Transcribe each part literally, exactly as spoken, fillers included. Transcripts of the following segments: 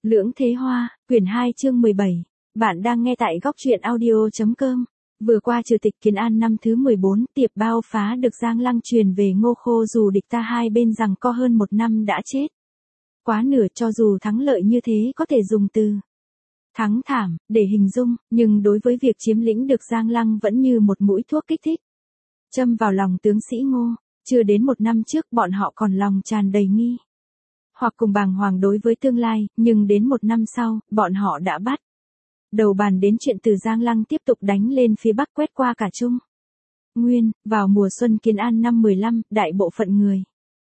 Lưỡng Thế Hoa, quyển hai chương mười bảy. Bạn đang nghe tại góc truyện audio.com. Vừa qua Triều tịch Kiến An năm thứ mười bốn, tiệp bao phá được Giang Lăng truyền về Ngô Khô, dù địch ta hai bên rằng co hơn một năm đã chết. Quá nửa, cho dù thắng lợi như thế có thể dùng từ thắng thảm để hình dung, nhưng đối với việc chiếm lĩnh được Giang Lăng vẫn như một mũi thuốc kích thích châm vào lòng tướng sĩ Ngô. Chưa đến một năm trước bọn họ còn lòng tràn đầy nghi hoặc cùng bàng hoàng đối với tương lai, nhưng đến một năm sau, bọn họ đã bắt đầu bàn đến chuyện từ Giang Lăng tiếp tục đánh lên phía Bắc, quét qua cả Trung Nguyên. Vào mùa xuân Kiến An năm mười lăm, đại bộ phận người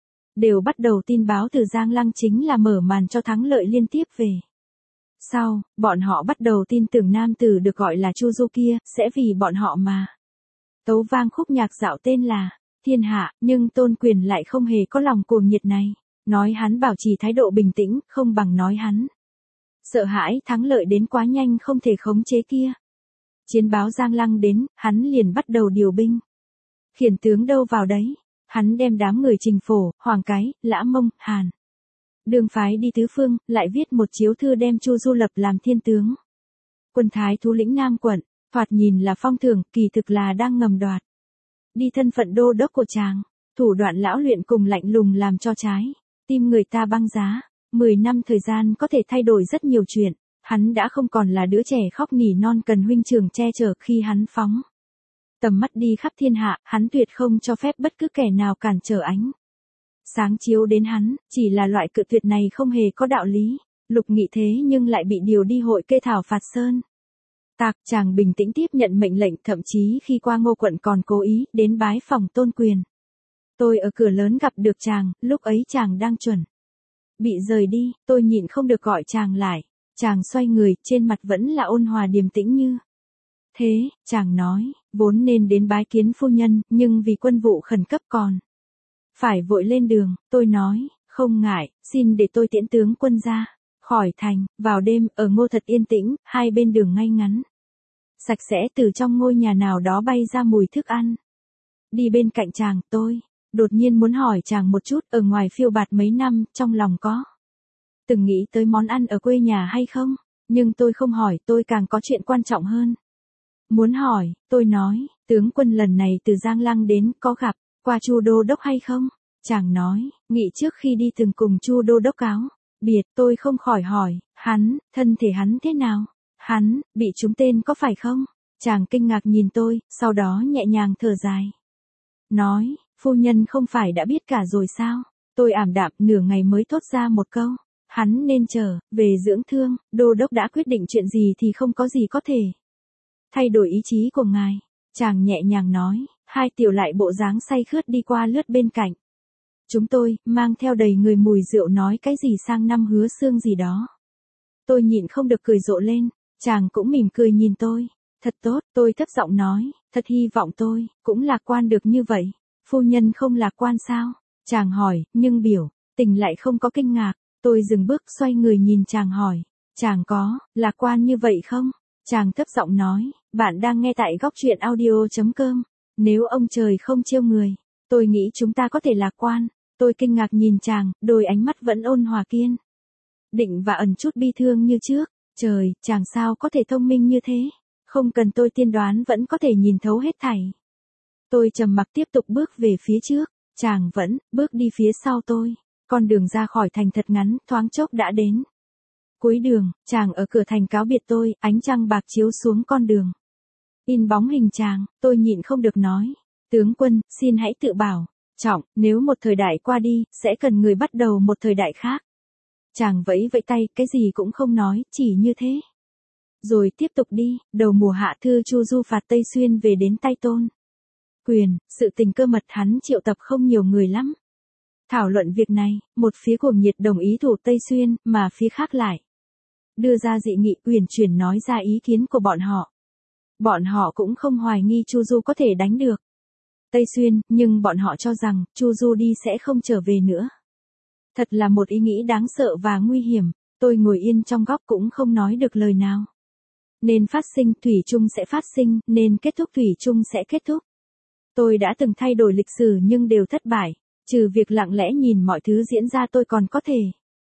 đều bắt đầu tin báo từ Giang Lăng chính là mở màn cho thắng lợi liên tiếp về sau. Bọn họ bắt đầu tin tưởng nam tử được gọi là Chu Du kia sẽ vì bọn họ mà tấu vang khúc nhạc dạo tên là Thiên Hạ, nhưng Tôn Quyền lại không hề có lòng cuồng nhiệt này. Nói hắn bảo trì thái độ bình tĩnh, không bằng nói hắn sợ hãi thắng lợi đến quá nhanh không thể khống chế kia. Chiến báo Giang Lăng đến, hắn liền bắt đầu điều binh khiển tướng đâu vào đấy. Hắn đem đám người Trình Phổ, Hoàng Cái, Lã Mông, Hàn Đường phái đi tứ phương, lại viết một chiếu thư đem Chu Du lập làm thiên tướng quân thái thú lĩnh Nam quận. Thoạt nhìn là phong thưởng, kỳ thực là đang ngầm đoạt đi thân phận đô đốc của chàng. Thủ đoạn lão luyện cùng lạnh lùng làm cho trái tim người ta băng giá. Mười năm thời gian có thể thay đổi rất nhiều chuyện. Hắn đã không còn là đứa trẻ khóc nỉ non cần huynh trưởng che chở. Khi hắn phóng tầm mắt đi khắp thiên hạ, hắn tuyệt không cho phép bất cứ kẻ nào cản trở ánh sáng chiếu đến hắn. Chỉ là loại cự tuyệt này không hề có đạo lý. Lục Nghị thế nhưng lại bị điều đi hội kê thảo phạt sơn tạc. Chàng bình tĩnh tiếp nhận mệnh lệnh, thậm chí khi qua Ngô quận còn cố ý đến bái phòng Tôn Quyền. Tôi ở cửa lớn gặp được chàng, lúc ấy chàng đang chuẩn bị rời đi, tôi nhịn không được gọi chàng lại. Chàng xoay người, trên mặt vẫn là ôn hòa điềm tĩnh như thế. Chàng nói, vốn nên đến bái kiến phu nhân, nhưng vì quân vụ khẩn cấp còn phải vội lên đường. Tôi nói, không ngại, xin để tôi tiễn tướng quân ra khỏi thành. Vào đêm, ở Ngô thật yên tĩnh, hai bên đường ngay ngắn sạch sẽ. Từ trong ngôi nhà nào đó bay ra mùi thức ăn. Đi bên cạnh chàng, tôi đột nhiên muốn hỏi chàng một chút, ở ngoài phiêu bạt mấy năm, trong lòng có từng nghĩ tới món ăn ở quê nhà hay không? Nhưng tôi không hỏi, tôi càng có chuyện quan trọng hơn muốn hỏi. Tôi nói, tướng quân lần này từ Giang Lăng đến, có gặp qua Chu đô đốc hay không? Chàng nói, Nghị trước khi đi từng cùng Chu đô đốc cáo biệt. Tôi không khỏi hỏi, hắn, thân thể hắn thế nào? Hắn bị trúng tên có phải không? Chàng kinh ngạc nhìn tôi, sau đó nhẹ nhàng thở dài nói, phu nhân không phải đã biết cả rồi sao? Tôi ảm đạm nửa ngày mới thốt ra một câu, hắn nên trở về dưỡng thương. Đô đốc đã quyết định chuyện gì thì không có gì có thể thay đổi ý chí của ngài. Chàng nhẹ nhàng nói. Hai tiểu lại bộ dáng say khướt đi qua lướt bên cạnh chúng tôi, mang theo đầy người mùi rượu, nói cái gì sang năm hứa xương gì đó. Tôi nhịn không được cười rộ lên. Chàng cũng mỉm cười nhìn tôi. Thật tốt, tôi thấp giọng nói, thật hy vọng tôi cũng lạc quan được như vậy. Phu nhân không lạc quan sao? Chàng hỏi, nhưng biểu tình lại không có kinh ngạc. Tôi dừng bước, xoay người nhìn chàng hỏi, chàng có lạc quan như vậy không? Chàng thấp giọng nói, bạn đang nghe tại góc truyện audio.com. Nếu ông trời không trêu người, tôi nghĩ chúng ta có thể lạc quan. Tôi kinh ngạc nhìn chàng, đôi ánh mắt vẫn ôn hòa kiên định và ẩn chút bi thương như trước. Trời, chàng sao có thể thông minh như thế? Không cần tôi tiên đoán vẫn có thể nhìn thấu hết thảy. Tôi trầm mặc tiếp tục bước về phía trước. Chàng vẫn bước đi phía sau tôi. Con đường ra khỏi thành thật ngắn, thoáng chốc đã đến cuối đường. Chàng ở cửa thành cáo biệt tôi, ánh trăng bạc chiếu xuống con đường in bóng hình chàng. Tôi nhịn không được nói, tướng quân, xin hãy tự bảo trọng, nếu một thời đại qua đi, sẽ cần người bắt đầu một thời đại khác. Chàng vẫy vẫy tay, cái gì cũng không nói, chỉ như thế rồi tiếp tục đi. Đầu mùa hạ, thư Chu Du phạt Tây Xuyên về đến tay Tôn Quyền. Sự tình cơ mật, hắn triệu tập không nhiều người lắm thảo luận việc này. Một phía cuồng nhiệt đồng ý thủ Tây Xuyên, mà phía khác lại đưa ra dị nghị, uyển chuyển nói ra ý kiến của bọn họ. Bọn họ cũng không hoài nghi Chu Du có thể đánh được Tây Xuyên, nhưng bọn họ cho rằng Chu Du đi sẽ không trở về nữa. Thật là một ý nghĩ đáng sợ và nguy hiểm. Tôi ngồi yên trong góc cũng không nói được lời nào. Nên phát sinh, thủy chung sẽ phát sinh, nên kết thúc, thủy chung sẽ kết thúc. Tôi đã từng thay đổi lịch sử nhưng đều thất bại. Trừ việc lặng lẽ nhìn mọi thứ diễn ra, tôi còn có thể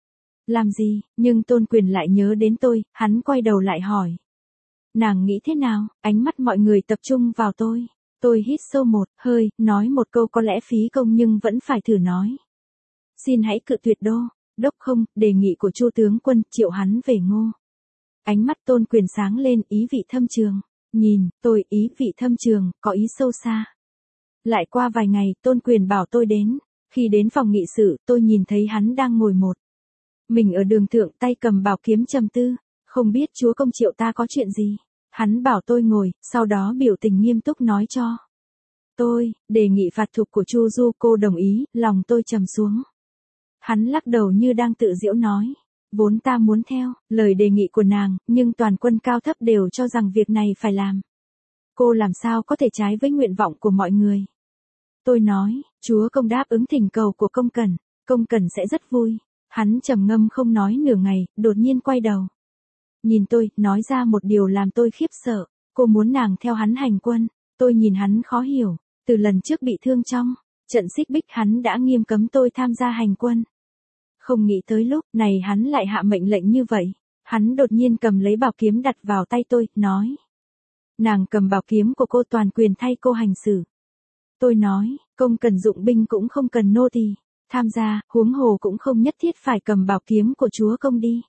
Làm gì, nhưng Tôn Quyền lại nhớ đến tôi, hắn quay đầu lại hỏi. Nàng nghĩ thế nào, ánh mắt mọi người tập trung vào tôi. Tôi hít sâu một hơi, nói một câu có lẽ phí công nhưng vẫn phải thử nói. Xin hãy cự tuyệt đô, đốc không, đề nghị của Chu tướng quân, triệu hắn về Ngô. Ánh mắt Tôn Quyền sáng lên, ý vị thâm trường. Nhìn, tôi, ý vị thâm trường, có ý sâu xa. Lại qua vài ngày, Tôn Quyền bảo tôi đến. Khi đến phòng nghị sự, tôi nhìn thấy hắn đang ngồi một mình ở đường thượng, tay cầm bảo kiếm trầm tư. Không biết chúa công triệu ta có chuyện gì. Hắn bảo tôi ngồi, sau đó biểu tình nghiêm túc nói cho tôi, đề nghị phạt thục của Chu Du, cô đồng ý, lòng tôi trầm xuống. Hắn lắc đầu như đang tự giễu nói, vốn ta muốn theo lời đề nghị của nàng, nhưng toàn quân cao thấp đều cho rằng việc này phải làm. Cô làm sao có thể trái với nguyện vọng của mọi người. Tôi nói, chúa công đáp ứng thỉnh cầu của công cẩn, công cẩn sẽ rất vui. Hắn trầm ngâm không nói nửa ngày, đột nhiên quay đầu. Nhìn tôi, nói ra một điều làm tôi khiếp sợ, cô muốn nàng theo hắn hành quân. Tôi nhìn hắn khó hiểu, từ lần trước bị thương trong trận xích bích hắn đã nghiêm cấm tôi tham gia hành quân. Không nghĩ tới lúc này hắn lại hạ mệnh lệnh như vậy. Hắn đột nhiên cầm lấy bảo kiếm đặt vào tay tôi, nói. Nàng cầm bảo kiếm của cô, toàn quyền thay cô hành xử. Tôi nói, công cần dụng binh cũng không cần nô tỳ tham gia, huống hồ cũng không nhất thiết phải cầm bảo kiếm của chúa công đi.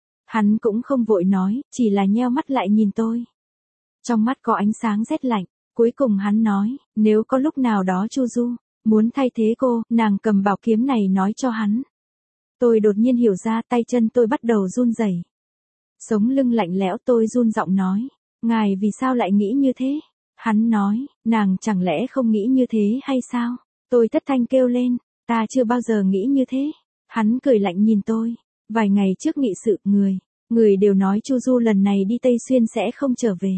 Hắn cũng không vội nói, chỉ là nheo mắt lại nhìn tôi. Trong mắt có ánh sáng rét lạnh, cuối cùng hắn nói, nếu có lúc nào đó Chu Du muốn thay thế cô, nàng cầm bảo kiếm này nói cho hắn. Tôi đột nhiên hiểu ra, tay chân tôi bắt đầu run rẩy. Sống lưng lạnh lẽo, tôi run giọng nói, ngài vì sao lại nghĩ như thế? Hắn nói, nàng chẳng lẽ không nghĩ như thế hay sao? Tôi thất thanh kêu lên, ta chưa bao giờ nghĩ như thế. Hắn cười lạnh nhìn tôi. Vài ngày trước nghị sự, người, người đều nói Chu Du lần này đi Tây Xuyên sẽ không trở về.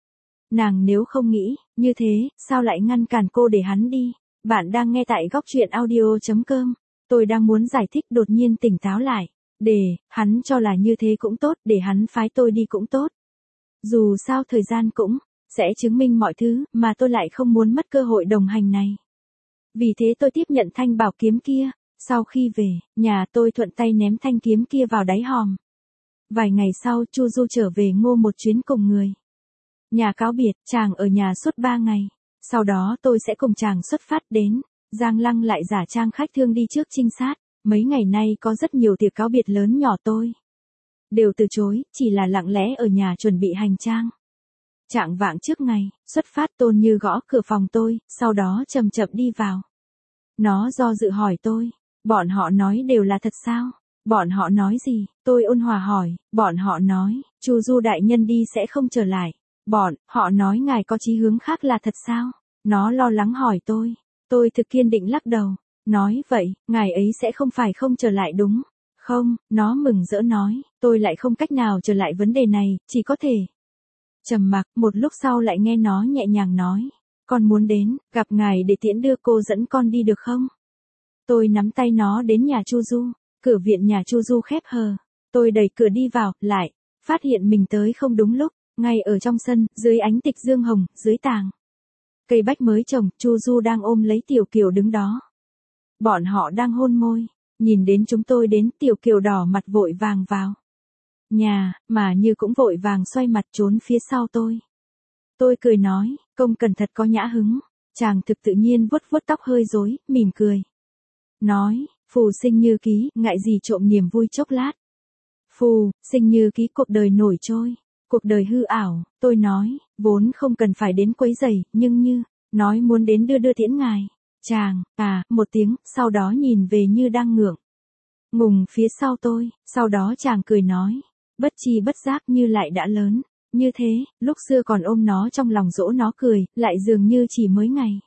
Nàng nếu không nghĩ như thế, sao lại ngăn cản cô để hắn đi? Bạn đang nghe tại góc truyện audio chấm com. Tôi đang muốn giải thích, đột nhiên tỉnh táo lại. Để, hắn cho là như thế cũng tốt, để hắn phái tôi đi cũng tốt. Dù sao thời gian cũng sẽ chứng minh mọi thứ, mà tôi lại không muốn mất cơ hội đồng hành này. Vì thế tôi tiếp nhận thanh bảo kiếm kia. Sau khi về nhà, tôi thuận tay ném thanh kiếm kia vào đáy hòm. Vài ngày sau, Chu Du trở về Ngô một chuyến cùng người nhà cáo biệt, chàng ở nhà suốt ba ngày. Sau đó tôi sẽ cùng chàng xuất phát đến Giang Lăng, lại giả trang khách thương đi trước trinh sát. Mấy ngày nay có rất nhiều tiệc cáo biệt lớn nhỏ, tôi đều từ chối, chỉ là lặng lẽ ở nhà chuẩn bị hành trang. Chạng vạng trước ngày xuất phát, Tôn Như gõ cửa phòng tôi, sau đó chậm chậm đi vào. Nó do dự hỏi tôi, bọn họ nói đều là thật sao? Bọn họ nói gì? Tôi ôn hòa hỏi, bọn họ nói, Chu Du đại nhân đi sẽ không trở lại. Bọn họ nói ngài có chí hướng khác là thật sao? Nó lo lắng hỏi tôi. Tôi thực kiên định lắc đầu. Nói vậy, ngài ấy sẽ không phải không trở lại đúng không? Nó mừng rỡ nói, tôi lại không cách nào trở lại vấn đề này, chỉ có thể trầm mặc. Một lúc sau lại nghe nó nhẹ nhàng nói, con muốn đến gặp ngài để tiễn đưa cô, dẫn con đi được không? Tôi nắm tay nó đến nhà Chu Du. Cửa viện nhà Chu Du khép hờ. Tôi đẩy cửa đi vào, lại phát hiện mình tới không đúng lúc. Ngay ở trong sân, dưới ánh tịch dương hồng, dưới tàng cây bách mới trồng, Chu Du đang ôm lấy Tiểu Kiều đứng đó. Bọn họ đang hôn môi. Nhìn đến chúng tôi đến, Tiểu Kiều đỏ mặt vội vàng vào nhà, mà Như cũng vội vàng xoay mặt trốn phía sau tôi. Tôi cười nói, công cẩn thật có nhã hứng. Chàng thực tự nhiên vuốt vuốt tóc hơi rối, mỉm cười. Nói, phù sinh như ký, ngại gì trộm niềm vui chốc lát. Phù, sinh như ký, cuộc đời nổi trôi, cuộc đời hư ảo. Tôi nói, vốn không cần phải đến quấy rầy, nhưng Như nói muốn đến đưa đưa tiễn ngài. Chàng, à, một tiếng, sau đó nhìn về Như đang ngượng ngùng phía sau tôi, sau đó chàng cười nói, bất chi bất giác Như lại đã lớn như thế. Lúc xưa còn ôm nó trong lòng dỗ nó cười, lại dường như chỉ mới ngày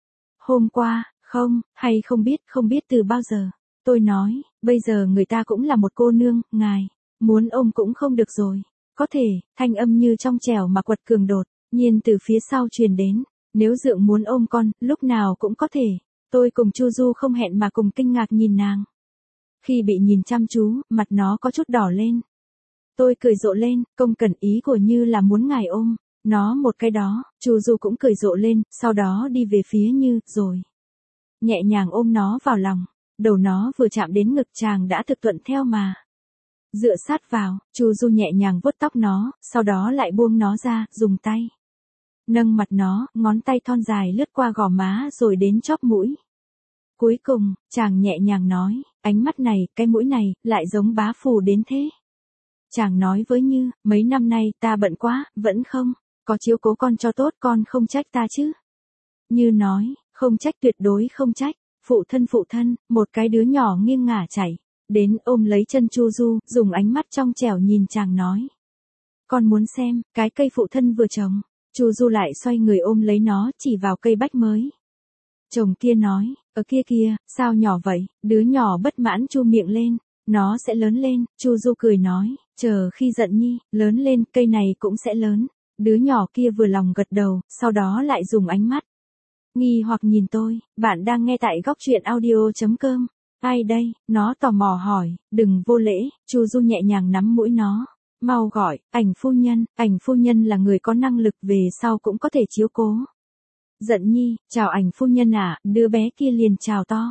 hôm qua, không, hay không biết, không biết từ bao giờ. Tôi nói, bây giờ người ta cũng là một cô nương, ngài muốn ôm cũng không được rồi. Có thể, thanh âm Như trong trẻo mà quật cường đột nhiên từ phía sau truyền đến, nếu Dượng muốn ôm con, lúc nào cũng có thể. Tôi cùng Chu Du không hẹn mà cùng kinh ngạc nhìn nàng. Khi bị nhìn chăm chú, mặt nó có chút đỏ lên. Tôi cười rộ lên, công cẩn ý của Như là muốn ngài ôm nó một cái đó. Chu Du cũng cười rộ lên, sau đó đi về phía Như, rồi nhẹ nhàng ôm nó vào lòng. Đầu nó vừa chạm đến ngực chàng đã thực thuận theo mà Dựa sát vào, Chu Du nhẹ nhàng vuốt tóc nó, sau đó lại buông nó ra, dùng tay nâng mặt nó, ngón tay thon dài lướt qua gò má rồi đến chóp mũi. Cuối cùng, chàng nhẹ nhàng nói, ánh mắt này, cái mũi này, lại giống bá phù đến thế. Chàng nói với Như, mấy năm nay ta bận quá, vẫn không, có chiếu cố con cho tốt, con không trách ta chứ. Như nói, không trách, tuyệt đối không trách, phụ thân phụ thân, một cái đứa nhỏ nghiêng ngả chảy đến ôm lấy chân Chu Du, dùng ánh mắt trong trẻo nhìn chàng nói. Con muốn xem, cái cây phụ thân vừa trồng. Chu Du lại xoay người ôm lấy nó, chỉ vào cây bách mới. Chồng kia nói, ở kia kia, sao nhỏ vậy, đứa nhỏ bất mãn chu miệng lên, nó sẽ lớn lên. Chu Du cười nói, chờ khi giận Nhi, lớn lên, cây này cũng sẽ lớn. Đứa nhỏ kia vừa lòng gật đầu, sau đó lại dùng ánh mắt nghi hoặc nhìn tôi. Bạn đang nghe tại góc truyện audio chấm com. Ai đây? Nó tò mò hỏi, đừng vô lễ. Chu Du nhẹ nhàng nắm mũi nó. Mau gọi, ảnh phu nhân. Ảnh phu nhân là người có năng lực, về sau cũng có thể chiếu cố. Giận Nhi, chào ảnh phu nhân à, đứa bé kia liền chào to.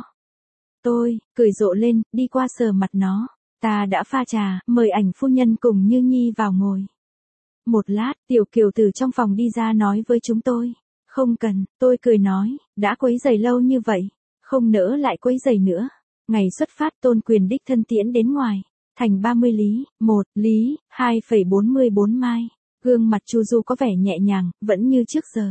Tôi, cười rộ lên, đi qua sờ mặt nó. Ta đã pha trà, mời ảnh phu nhân cùng Như Nhi vào ngồi. Một lát, Tiểu Kiều từ trong phòng đi ra nói với chúng tôi. Không cần, tôi cười nói, đã quấy rầy lâu như vậy, không nỡ lại quấy rầy nữa. Ngày xuất phát Tôn Quyền đích thân tiễn đến ngoài thành ba mươi lý, một lý, hai phẩy bốn mươi bốn mai. Gương mặt Chu Du có vẻ nhẹ nhàng, vẫn như trước giờ.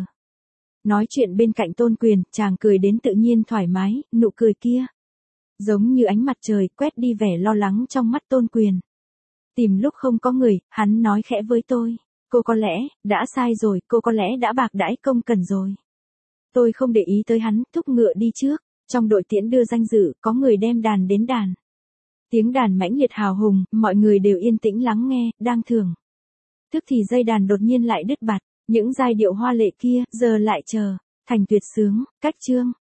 Nói chuyện bên cạnh Tôn Quyền, chàng cười đến tự nhiên thoải mái, nụ cười kia giống như ánh mặt trời quét đi vẻ lo lắng trong mắt Tôn Quyền. Tìm lúc không có người, hắn nói khẽ với tôi, cô có lẽ đã sai rồi, cô có lẽ đã bạc đãi công cần rồi. Tôi không để ý tới hắn, thúc ngựa đi trước. Trong đội tiễn đưa danh dự, có người đem đàn đến đàn. Tiếng đàn mãnh liệt hào hùng, mọi người đều yên tĩnh lắng nghe, đang thưởng thức thì dây đàn đột nhiên lại đứt bạt. Những giai điệu hoa lệ kia, giờ lại chờ thành tuyệt sướng, cách chương.